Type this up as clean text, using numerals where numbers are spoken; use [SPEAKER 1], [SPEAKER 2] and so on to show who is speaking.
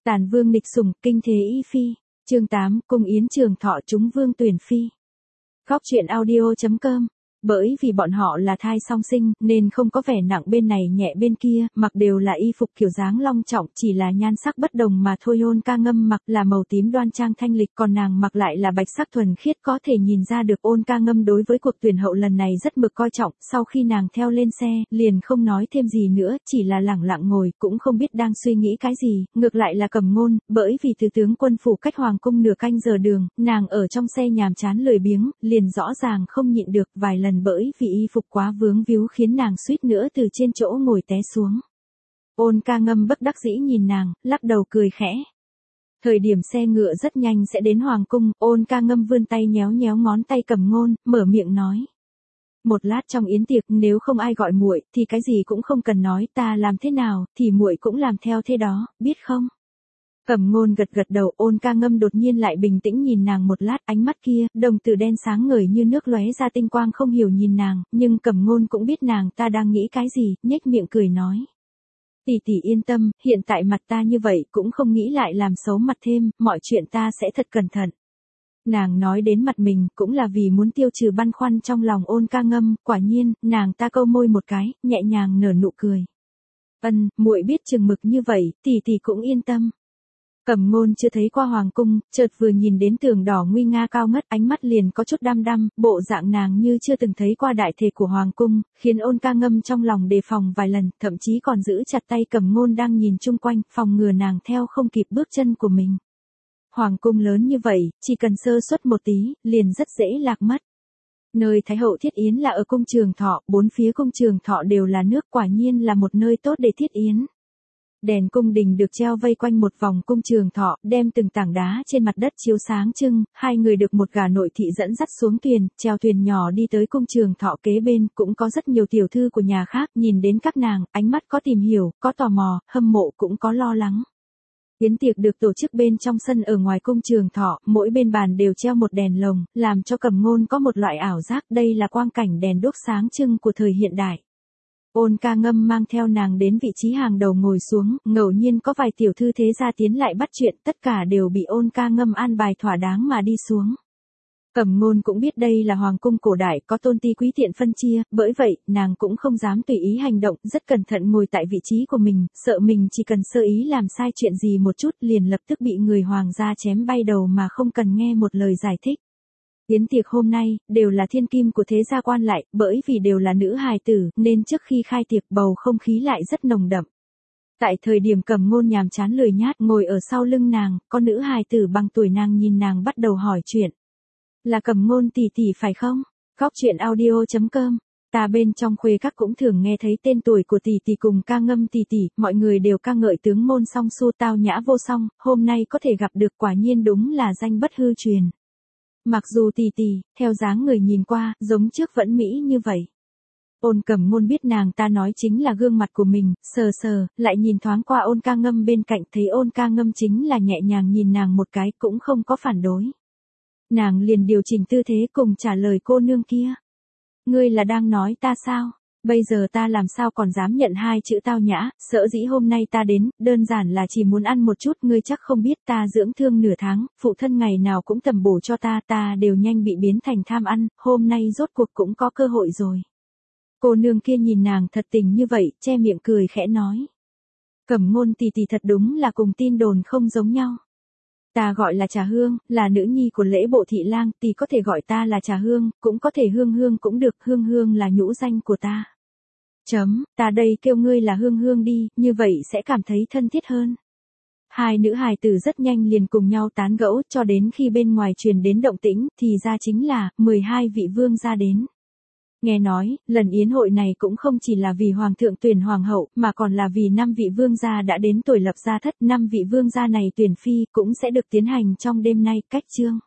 [SPEAKER 1] Tàn vương nghịch sủng, kinh thế y phi. Chương 8, cung yến trường thọ chúng vương tuyển phi. Góc truyện audio.com. Bởi vì bọn họ là thai song sinh, nên không có vẻ nặng bên này nhẹ bên kia, mặc đều là y phục kiểu dáng long trọng, chỉ là nhan sắc bất đồng mà thôi. Ôn Ca Ngâm mặc là màu tím đoan trang thanh lịch, còn nàng mặc lại là bạch sắc thuần khiết, có thể nhìn ra được Ôn Ca Ngâm đối với cuộc tuyển hậu lần này rất mực coi trọng. Sau khi nàng theo lên xe, liền không nói thêm gì nữa, chỉ là lẳng lặng ngồi, cũng không biết đang suy nghĩ cái gì. Ngược lại là Cẩm Ngôn, bởi vì từ tướng quân phủ cách hoàng cung nửa canh giờ đường, nàng ở trong xe nhàm chán lười biếng, liền rõ ràng không nhịn được vài lần bởi vì y phục quá vướng víu khiến nàng suýt nữa từ trên chỗ ngồi té xuống. Ôn Ca Ngâm bất đắc dĩ nhìn nàng, lắc đầu cười khẽ. Thời điểm xe ngựa rất nhanh sẽ đến hoàng cung, Ôn Ca Ngâm vươn tay nhéo nhéo ngón tay Cẩm Ngôn, mở miệng nói: "Một lát trong yến tiệc, nếu không ai gọi muội thì cái gì cũng không cần nói, ta làm thế nào thì muội cũng làm theo thế đó, biết không?" Cẩm Ngôn gật gật đầu. Ôn Ca Ngâm đột nhiên lại bình tĩnh nhìn nàng một lát, ánh mắt kia, đồng tử đen sáng ngời như nước lóe ra tinh quang, không hiểu nhìn nàng, nhưng Cẩm Ngôn cũng biết nàng ta đang nghĩ cái gì, nhếch miệng cười nói: "Tỷ tỷ yên tâm, hiện tại mặt ta như vậy cũng không nghĩ lại làm xấu mặt thêm, mọi chuyện ta sẽ thật cẩn thận." Nàng nói đến mặt mình, cũng là vì muốn tiêu trừ băn khoăn trong lòng Ôn Ca Ngâm. Quả nhiên, nàng ta câu môi một cái, nhẹ nhàng nở nụ cười. Muội biết chừng mực như vậy, tỷ tỷ cũng yên tâm." Cẩm Ngôn chưa thấy qua hoàng cung, chợt vừa nhìn đến tường đỏ nguy nga cao ngất, ánh mắt liền có chút đăm đăm, bộ dạng nàng như chưa từng thấy qua đại thể của hoàng cung, khiến Ôn Ca Ngâm trong lòng đề phòng vài lần, thậm chí còn giữ chặt tay Cẩm Ngôn đang nhìn chung quanh, phòng ngừa nàng theo không kịp bước chân của mình. Hoàng cung lớn như vậy, chỉ cần sơ suất một tí, liền rất dễ lạc mất. Nơi Thái hậu thiết yến là ở cung Trường Thọ, bốn phía cung Trường Thọ đều là nước, quả nhiên là một nơi tốt để thiết yến. Đèn cung đình được treo vây quanh một vòng cung Trường Thọ, đem từng tảng đá trên mặt đất chiếu sáng trưng. Hai người được một gả nội thị dẫn dắt xuống thuyền, chèo thuyền nhỏ đi tới cung Trường Thọ kế bên, cũng có rất nhiều tiểu thư của nhà khác, nhìn đến các nàng, ánh mắt có tìm hiểu, có tò mò, hâm mộ cũng có lo lắng. Yến tiệc được tổ chức bên trong sân ở ngoài cung Trường Thọ, mỗi bên bàn đều treo một đèn lồng, làm cho Cẩm Ngôn có một loại ảo giác đây là quang cảnh đèn đuốc sáng trưng của thời hiện đại. Ôn Ca Ngâm mang theo nàng đến vị trí hàng đầu ngồi xuống, ngẫu nhiên có vài tiểu thư thế gia tiến lại bắt chuyện, tất cả đều bị Ôn Ca Ngâm an bài thỏa đáng mà đi xuống. Cẩm Ngôn cũng biết đây là hoàng cung cổ đại, có tôn ti quý tiện phân chia, bởi vậy, nàng cũng không dám tùy ý hành động, rất cẩn thận ngồi tại vị trí của mình, sợ mình chỉ cần sơ ý làm sai chuyện gì một chút liền lập tức bị người hoàng gia chém bay đầu mà không cần nghe một lời giải thích. Yến tiệc hôm nay, đều là thiên kim của thế gia quan lại, bởi vì đều là nữ hài tử, nên trước khi khai tiệc bầu không khí lại rất nồng đậm. Tại thời điểm Cẩm Ngôn nhàm chán lười nhát ngồi ở sau lưng nàng, có nữ hài tử bằng tuổi nàng nhìn nàng bắt đầu hỏi chuyện. "Là Cẩm Ngôn tỷ tỷ phải không?" Góc truyện audio.com. Ta bên trong khuê các cũng thường nghe thấy tên tuổi của tỷ tỷ cùng Ca Ngâm tỷ tỷ, mọi người đều ca ngợi tướng môn song su tao nhã vô song, hôm nay có thể gặp được quả nhiên đúng là danh bất hư truyền. Mặc dù tỷ tỷ, theo dáng người nhìn qua, giống trước vẫn mỹ như vậy. Ôn Cẩm Ngôn biết nàng ta nói chính là gương mặt của mình, sờ sờ, lại nhìn thoáng qua Ôn Ca Ngâm bên cạnh, thấy Ôn Ca Ngâm chính là nhẹ nhàng nhìn nàng một cái, cũng không có phản đối. Nàng liền điều chỉnh tư thế cùng trả lời cô nương kia. "Ngươi là đang nói ta sao? Bây giờ ta làm sao còn dám nhận hai chữ tao nhã, sở dĩ hôm nay ta đến, đơn giản là chỉ muốn ăn một chút, ngươi chắc không biết ta dưỡng thương nửa tháng, phụ thân ngày nào cũng tầm bổ cho ta đều nhanh bị biến thành tham ăn, hôm nay rốt cuộc cũng có cơ hội rồi." Cô nương kia nhìn nàng thật tình như vậy, che miệng cười khẽ nói: "Cẩm Ngôn tỷ tỷ thật đúng là cùng tin đồn không giống nhau. Ta gọi là Trà Hương, là nữ nhi của Lễ Bộ thị lang, tỷ có thể gọi ta là Trà Hương, cũng có thể Hương Hương cũng được, Hương Hương là nhũ danh của ta." Ta đây kêu ngươi là Hương Hương đi, như vậy sẽ cảm thấy thân thiết hơn. Hai nữ hài tử rất nhanh liền cùng nhau tán gẫu, cho đến khi bên ngoài truyền đến động tĩnh, thì ra chính là 12 vị vương gia đến. Nghe nói, lần yến hội này cũng không chỉ là vì hoàng thượng tuyển hoàng hậu, mà còn là vì 5 vị vương gia đã đến tuổi lập gia thất, 5 vị vương gia này tuyển phi cũng sẽ được tiến hành trong đêm nay, cách chương.